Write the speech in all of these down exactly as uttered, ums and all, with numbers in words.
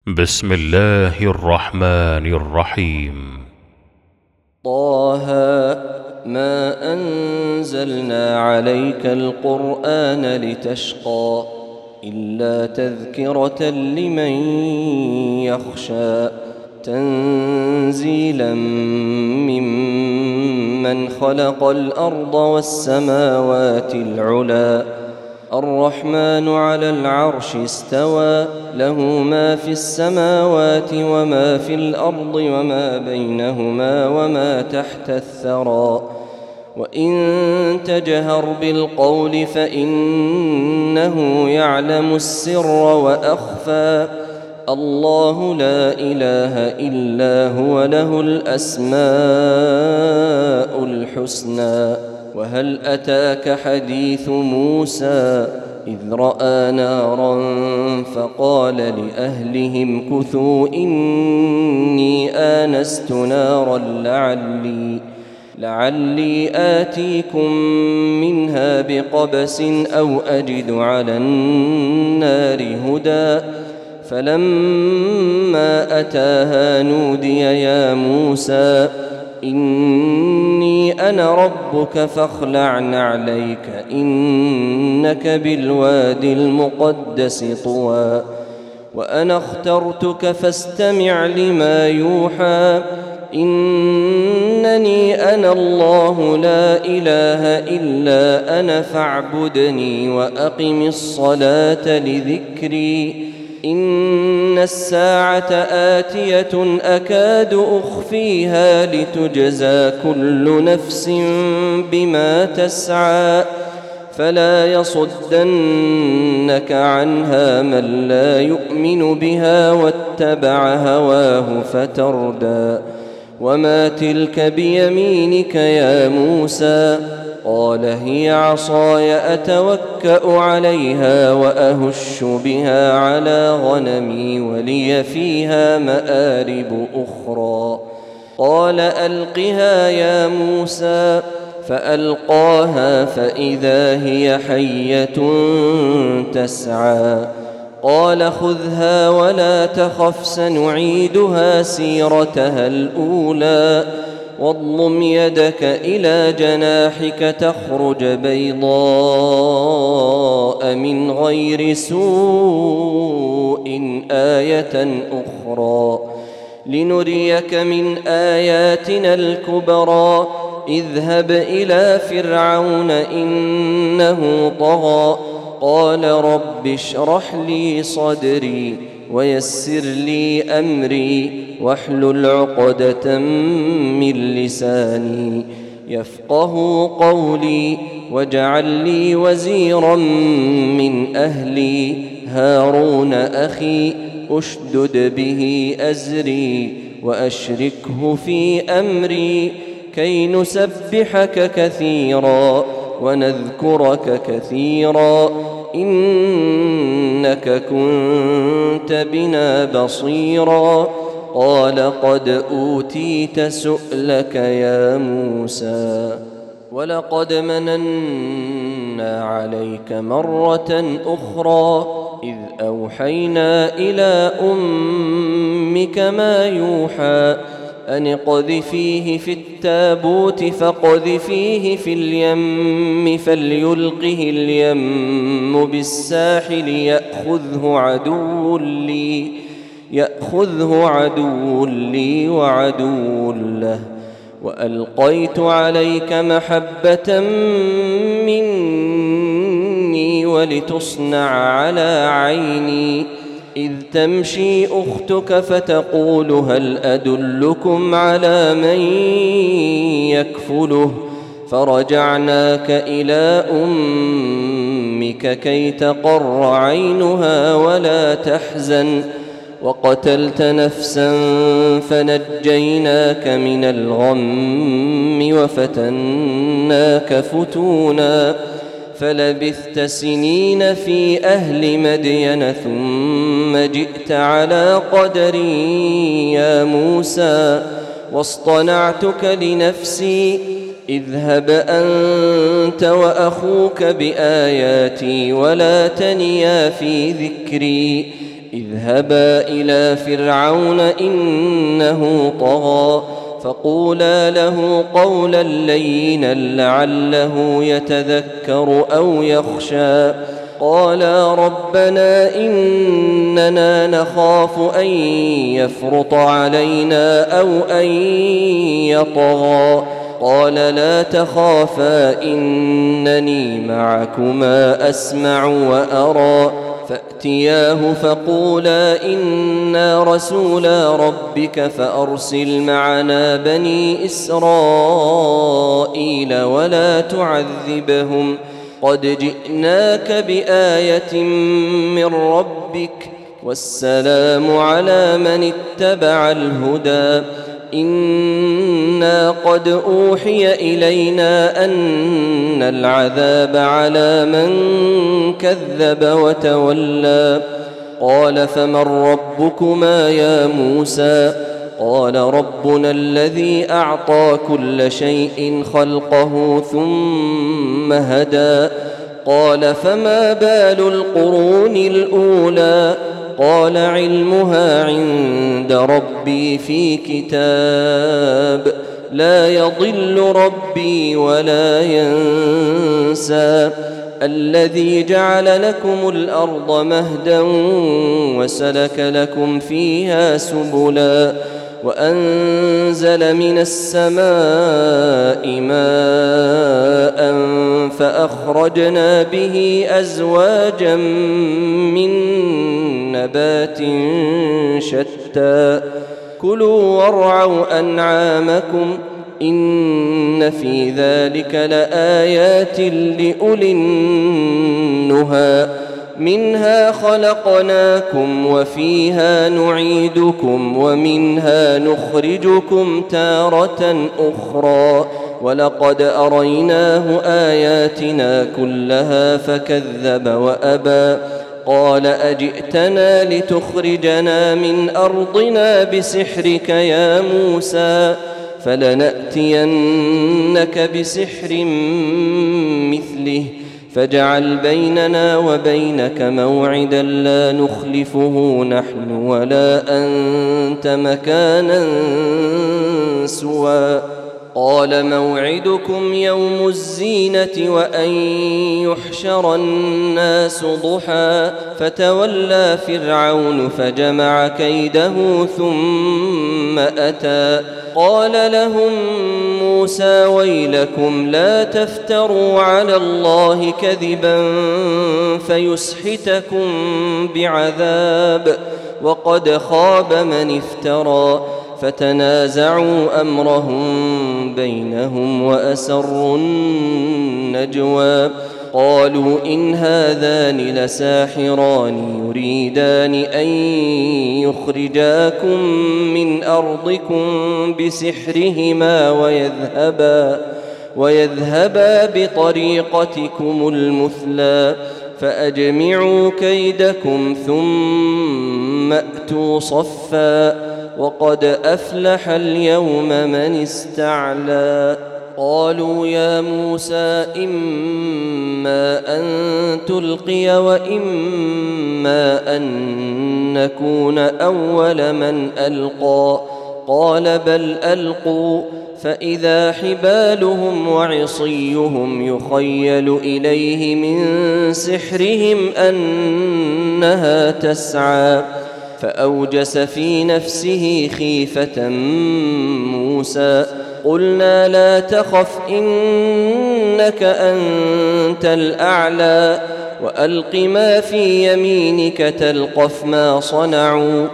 بسم الله الرحمن الرحيم. طه ما أنزلنا عليك القرآن لتشقى إلا تذكرة لمن يخشى تنزيلا ممن خلق الأرض والسماوات العلى الرحمن على العرش استوى له ما في السماوات وما في الأرض وما بينهما وما تحت الثرى وإن تجهر بالقول فإنه يعلم السر وأخفى الله لا إله إلا هو له الأسماء الحسنى وهل أتاك حديث موسى إذ رأى نارا فقال لأهلهم كثوا إني آنست نارا لعلي لعلي آتيكم منها بقبس أو أجد على النار هدى فلما أتاها نودي يا موسى إني أنا ربك فاخلع نعليك إنك بالوادي المقدس طوى وأنا اخترتك فاستمع لما يوحى إنني أنا الله لا إله إلا أنا فاعبدني وأقم الصلاة لذكري إن الساعة آتية أكاد أخفيها لتجزى كل نفس بما تسعى فلا يصدنك عنها من لا يؤمن بها واتبع هواه فتردى وما تلك بيمينك يا موسى قال هي عصاي أتوكأ عليها وأهش بها على غنمي ولي فيها مآرب أخرى قال ألقها يا موسى فألقاها فإذا هي حية تسعى قال خذها ولا تخف سنعيدها سيرتها الأولى واضمم يدك إلى جناحك تخرج بيضاء من غير سوء آية أخرى لنريك من آياتنا الكبرى اذهب إلى فرعون إنه طغى قال رب اشرح لي صدري ويسر لي أمري واحلل عقدة من لساني يفقه قولي واجعل لي وزيرا من أهلي هارون أخي أشدد به أزري وأشركه في أمري كي نسبحك كثيرا ونذكرك كثيرا إنك كنت بنا بصيرا قال قد أوتيت سؤلك يا موسى ولقد مننا عليك مرة أخرى إذ أوحينا إلى أمك ما يوحى أن اقذفيه في التابوت فاقذفيه في اليم فليلقه اليم بالساحل يأخذه عدو لي يأخذه عدو لي وعدو له وألقيت عليك محبة مني ولتصنع على عيني إذ تمشي أختك فتقول هل أدلكم على من يكفله فرجعناك إلى أمك كي تقر عينها ولا تحزن وقتلت نفسا فنجيناك من الغم وفتناك فتونا فلبثت سنين في أهل مدين ثم جئت على قدري يا موسى واصطنعتك لنفسي اذهب أنت وأخوك بآياتي ولا تنيا في ذكري اذهبا إلى فرعون إنه طغى فقولا له قولا لينا لعله يتذكر أو يخشى قالا ربنا إننا نخاف أن يفرط علينا أو أن يطغى قال لا تخافا إنني معكما أسمع وأرى فأتياه فقولا إنا رسولا ربك فأرسل معنا بني إسرائيل ولا تعذبهم قد جئناك بآية من ربك والسلام على من اتبع الهدى إنا قد أوحي إلينا أن العذاب على من كذب وتولى قال فمن ربكما يا موسى قال ربنا الذي أعطى كل شيء خلقه ثم هدى قال فما بال القرون الأولى قال علمها عند ربي في كتاب لا يضل ربي ولا ينسى الذي جعل لكم الأرض مهدا وسلك لكم فيها سبلا وأنزل من السماء ماء فأخرجنا به أزواجا من نبات شتى كلوا وارعوا أنعامكم إن في ذلك لآيات لأولي النهى منها خلقناكم وفيها نعيدكم ومنها نخرجكم تارة أخرى ولقد أريناه آياتنا كلها فكذب وأبى قال أجئتنا لتخرجنا من أرضنا بسحرك يا موسى فلنأتينك بسحر مثله فاجعل بيننا وبينك موعدا لا نخلفه نحن ولا أنت مكانا سوى قال موعدكم يوم الزينة وأن يحشر الناس ضحى فتولى فرعون فجمع كيده ثم أتى قال لهم موسى ويلكم لا تفتروا على الله كذبا فيسحتكم بعذاب وقد خاب من افترى فتنازعوا أمرهم بينهم وأسروا النجوى قالوا إن هذان لساحران يريدان أن يخرجاكم من أرضكم بسحرهما ويذهبا ويذهبا بطريقتكم المثلى فأجمعوا كيدكم ثم أتوا صفا وقد أفلح اليوم من استعلى قالوا يا موسى إما أن تلقي وإما أن نكون أول من ألقى قال بل ألقوا فإذا حبالهم وعصيهم يخيل إليه من سحرهم أنها تسعى فأوجس في نفسه خيفة موسى قلنا لا تخف إنك أنت الأعلى وألق ما في يمينك تلقف ما صنعوا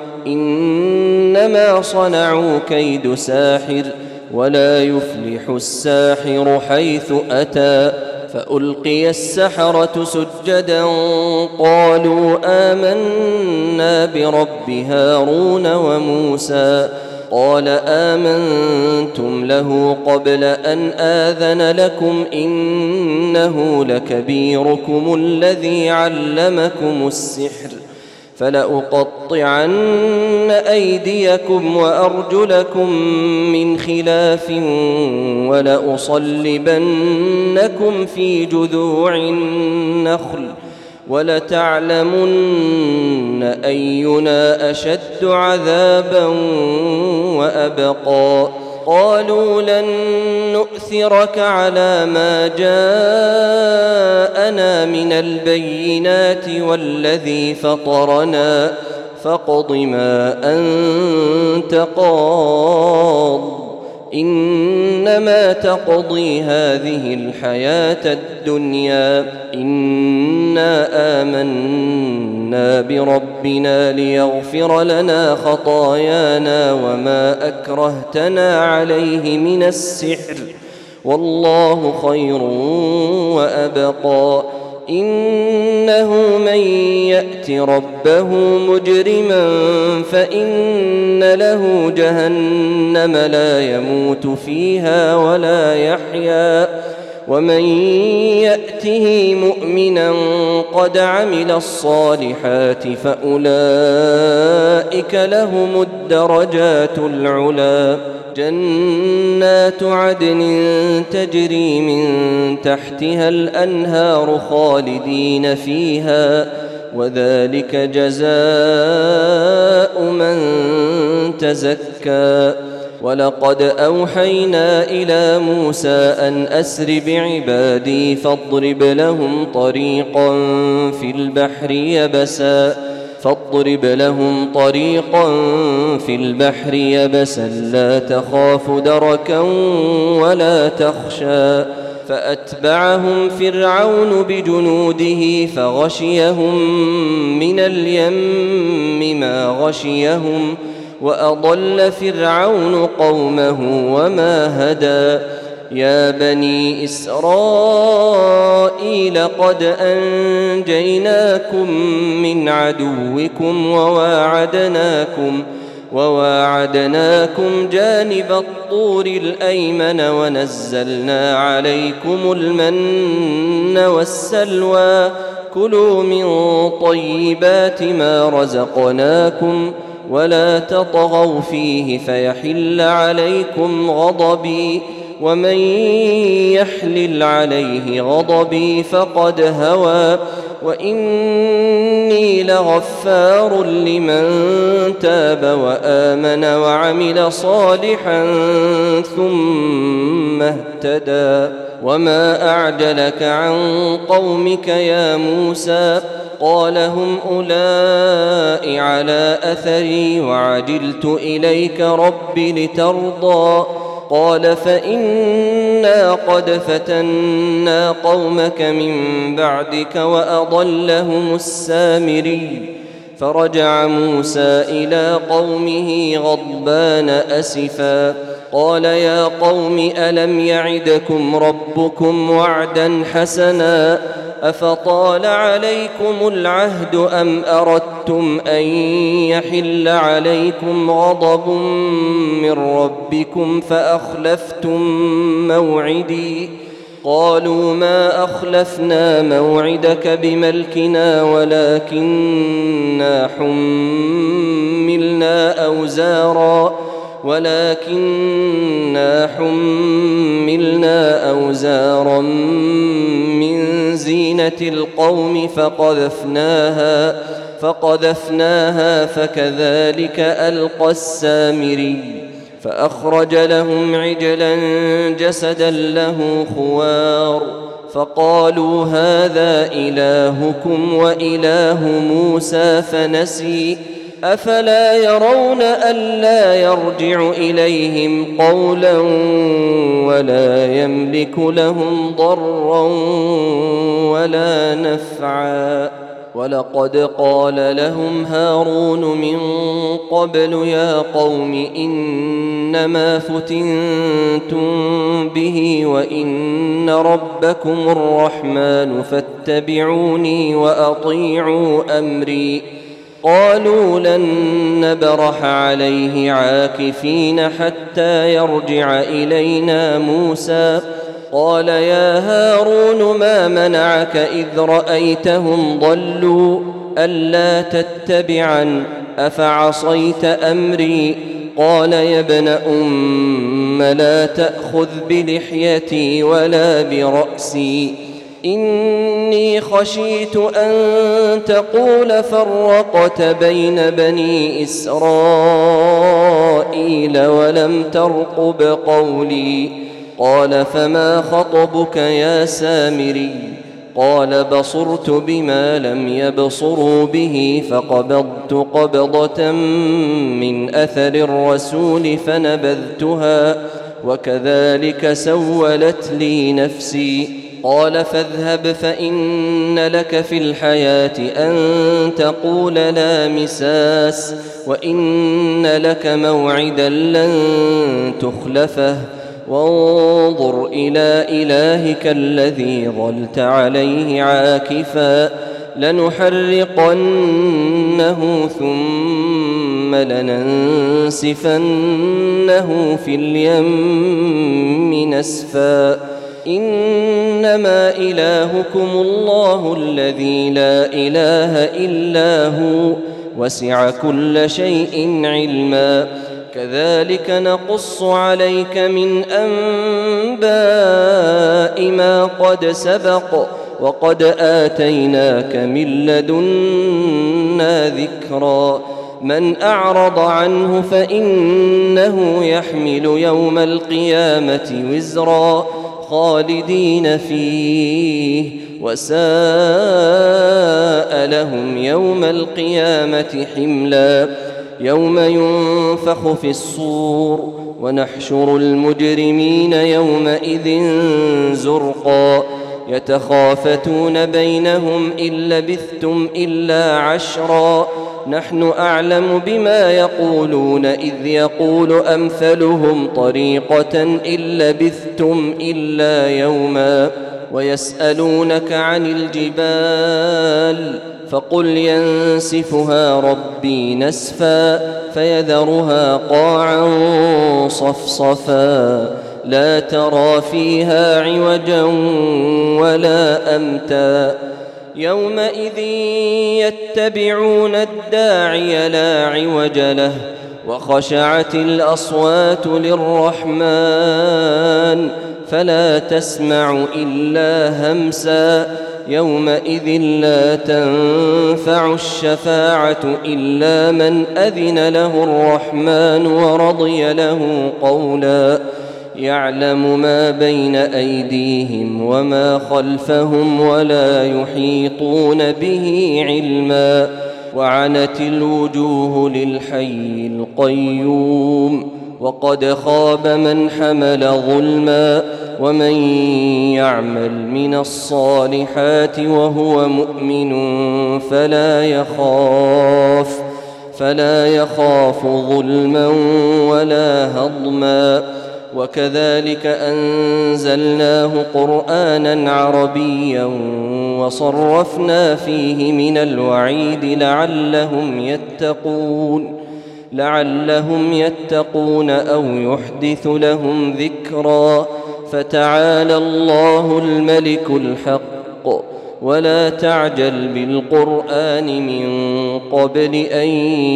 إنما صنعوا كيد ساحر ولا يفلح الساحر حيث أتى فألقي السحرة سجدا قالوا آمنا برب هارون وموسى قال آمنتم له قبل أن آذن لكم إنه لكبيركم الذي علمكم السحر فلأقطعن أيديكم وأرجلكم من خلاف ولأصلبنكم في جذوع النخل ولتعلمن أينا أشد عذابا وأبقى قالوا لن نؤثرك على ما جاءنا من البينات والذي فطرنا فاقض ما أنت قاض إنما تقضي هذه الحياة الدنيا إنا آمنا بربنا ليغفر لنا خطايانا وما أكرهتنا عليه من السحر والله خير وأبقى إنه من يأت ربه مجرما فإن له جهنم لا يموت فيها ولا يحيا ومن يأته مؤمنا قد عمل الصالحات فأولئك لهم الدرجات العلى جنات عدن تجري من تحتها الأنهار خالدين فيها وذلك جزاء من تزكى ولقد أوحينا إلى موسى أن أسر بعبادي فاضرب لهم طريقا في البحر يبسا فاضرب لهم طريقا في البحر يبسا لا تخاف دركا ولا تخشى فأتبعهم فرعون بجنوده فغشيهم من اليم ما غشيهم وأضل فرعون قومه وما هدى يا بني إسرائيل قد أنجيناكم من عدوكم وواعدناكم وواعدناكم جانب الطور الأيمن ونزلنا عليكم المن والسلوى كلوا من طيبات ما رزقناكم ولا تطغوا فيه فيحل عليكم غضبي ومن يحلل عليه غضبي فقد هوى وإني لغفار لمن تاب وآمن وعمل صالحا ثم اهتدى وما أعجلك عن قومك يا موسى قال هم أولئك على أثري وعجلت إليك رب لترضى قال فإنا قد فتنا قومك من بعدك وأضلهم السامري فرجع موسى إلى قومه غضبان أسفا قال يا قوم ألم يعدكم ربكم وعدا حسنا أفطال عليكم العهد أم أردتم أن يحل عليكم غضب من ربكم فأخلفتم موعدي قالوا ما أخلفنا موعدك بملكنا ولكننا حملنا أوزارا ولكننا حملنا أوزارا من زينة القوم فقذفناها فقذفناها فكذلك ألقى السامري فأخرج لهم عجلا جسدا له خوار فقالوا هذا إلهكم وإله موسى فنسي أفلا يرون ألا يرجع إليهم قولا ولا يملك لهم ضرا ولا نفعا ولقد قال لهم هارون من قبل يا قوم إنما فتنتم به وإن ربكم الرحمن فاتبعوني وأطيعوا أمري قالوا لن نبرح عليه عاكفين حتى يرجع إلينا موسى قال يا هارون ما منعك إذ رأيتهم ضلوا ألا تتبعن أفعصيت أمري قال يا ابن أم لا تأخذ بلحيتي ولا برأسي إني خشيت أن تقول فرقت بين بني إسرائيل ولم ترقب قولي. قال فما خطبك يا سامري؟ قال بصرت بما لم يبصروا به فقبضت قبضة من أثر الرسول فنبذتها وكذلك سولت لي نفسي. قال فاذهب فإن لك في الحياة أن تقول لا مساس وإن لك موعدا لن تخلفه وانظر إلى إلهك الذي ظلت عليه عاكفا لنحرقنه ثم لننسفنه في اليم نسفا إنما إلهكم الله الذي لا إله إلا هو وسع كل شيء علما كذلك نقص عليك من أنباء ما قد سبق وقد آتيناك من لدنا ذكرا من أعرض عنه فإنه يحمل يوم القيامة وزرا خالدين فيه وساء لهم يوم القيامة حملا يوم ينفخ في الصور ونحشر المجرمين يومئذ زرقا يتخافتون بينهم إن لبثتم إلا عشرا نحن أعلم بما يقولون إذ يقول أمثلهم طريقة إن لبثتم إلا يوما ويسألونك عن الجبال فقل ينسفها ربي نسفا فيذرها قاعا صفصفا لا ترى فيها عوجا ولا أمتا يومئذ يتبعون الداعي لا عوج له وخشعت الأصوات للرحمن فلا تسمع إلا همسا يومئذ لا تنفع الشفاعة إلا من أذن له الرحمن ورضي له قولا يعلم ما بين أيديهم وما خلفهم ولا يحيطون به علما وعنت الوجوه للحي القيوم وقد خاب من حمل ظلما ومن يعمل من الصالحات وهو مؤمن فلا يخاف فلا يخاف ظلما ولا هضما وكذلك أنزلناه قرآنا عربيا وصرفنا فيه من الوعيد لعلهم يتقون لعلهم يتقون أو يحدث لهم ذكرا فتعالى الله الملك الحق ولا تعجل بالقرآن من قبل أن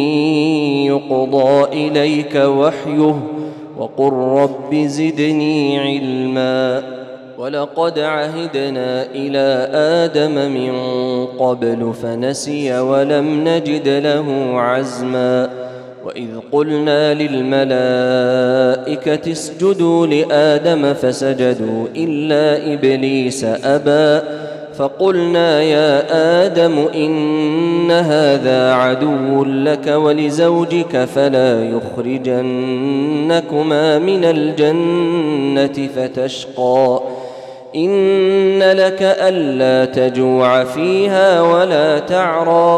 يقضى إليك وحيه وقل رب زدني علما ولقد عهدنا إلى آدم من قبل فنسي ولم نجد له عزما وإذ قلنا للملائكة اسجدوا لآدم فسجدوا إلا إبليس أبى فقلنا يا آدم إن هذا عدو لك ولزوجك فلا يخرجنكما من الجنة فتشقى إن لك ألا تجوع فيها ولا تعرى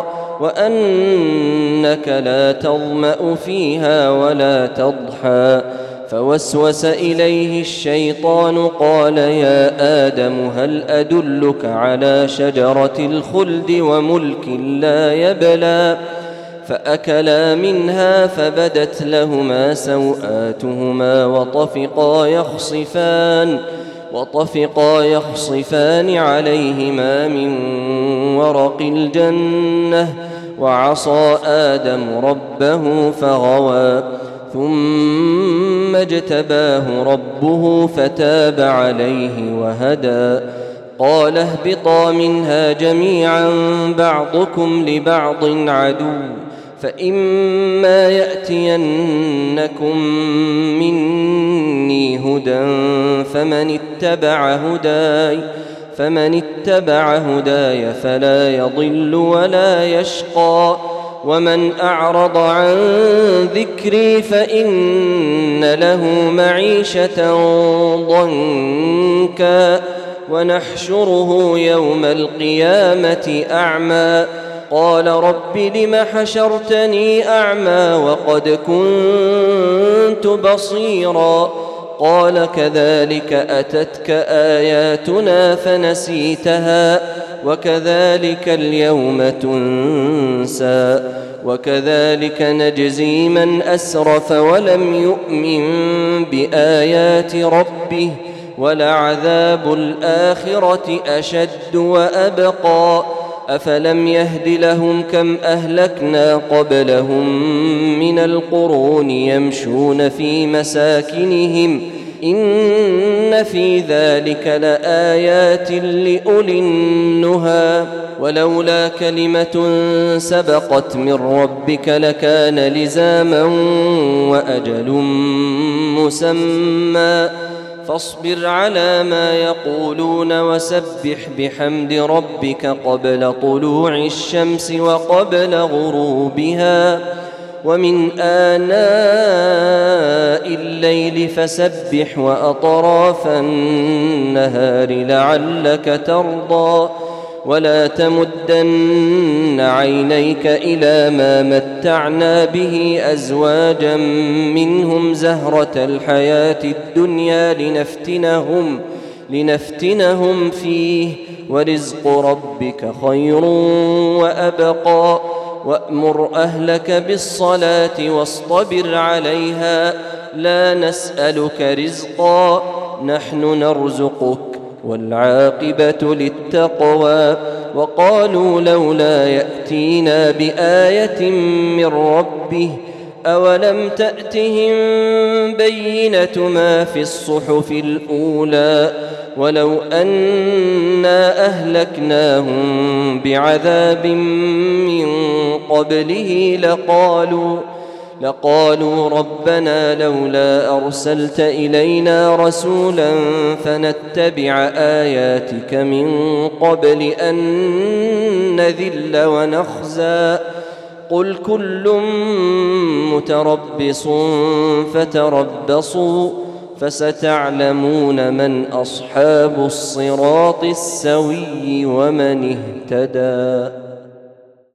وأنك لا تظمأ فيها ولا تضحى فوسوس إليه الشيطان قال يا آدم هل أدلك على شجرة الخلد وملك لا يبلى فأكلا منها فبدت لهما سوآتهما وطفقا يخصفان وطفقا يخصفان عليهما من ورق الجنة وعصى آدم ربه فغوى ثم اجتباه ربه فتاب عليه وهدى قال اهبطا منها جميعا بعضكم لبعض عدو فإما يأتينكم مني هدى فمن اتبع هداي فمن اتبع هداي فلا يضل ولا يشقى ومن أعرض عن ذكري فإن له معيشة ضنكا ونحشره يوم القيامة أعمى قال رب لم حشرتني أعمى وقد كنت بصيرا قال كذلك أتتك آياتنا فنسيتها وكذلك اليوم تنسى وكذلك نجزي من أسرف ولم يؤمن بآيات ربه ولعذاب الآخرة أشد وأبقى أفلم يهد لهم كم أهلكنا قبلهم من القرون يمشون في مساكنهم إن في ذلك لآيات لأولي النهى ولولا كلمة سبقت من ربك لكان لزاما وأجل مسمى فاصبر على ما يقولون وسبح بحمد ربك قبل طلوع الشمس وقبل غروبها ومن آناء الليل فسبح وأطراف النهار لعلك ترضى ولا تمدن عينيك إلى ما متعنا به أزواجا منهم زهرة الحياة الدنيا لنفتنهم لنفتنهم فيه ورزق ربك خير وأبقى وأمر أهلك بالصلاة واصطبر عليها لا نسألك رزقا نحن نرزقك والعاقبة للتقوى وقالوا لولا يأتينا بآية من ربه أولم تأتهم بينة ما في الصحف الأولى ولو أنا أهلكناهم بعذاب من قبله لقالوا لقالوا ربنا لولا أرسلت إلينا رسولا فنتبع آياتك من قبل أن نذل ونخزى قل كل متربص فتربصوا فستعلمون من أصحاب الصراط السوي ومن اهتدى.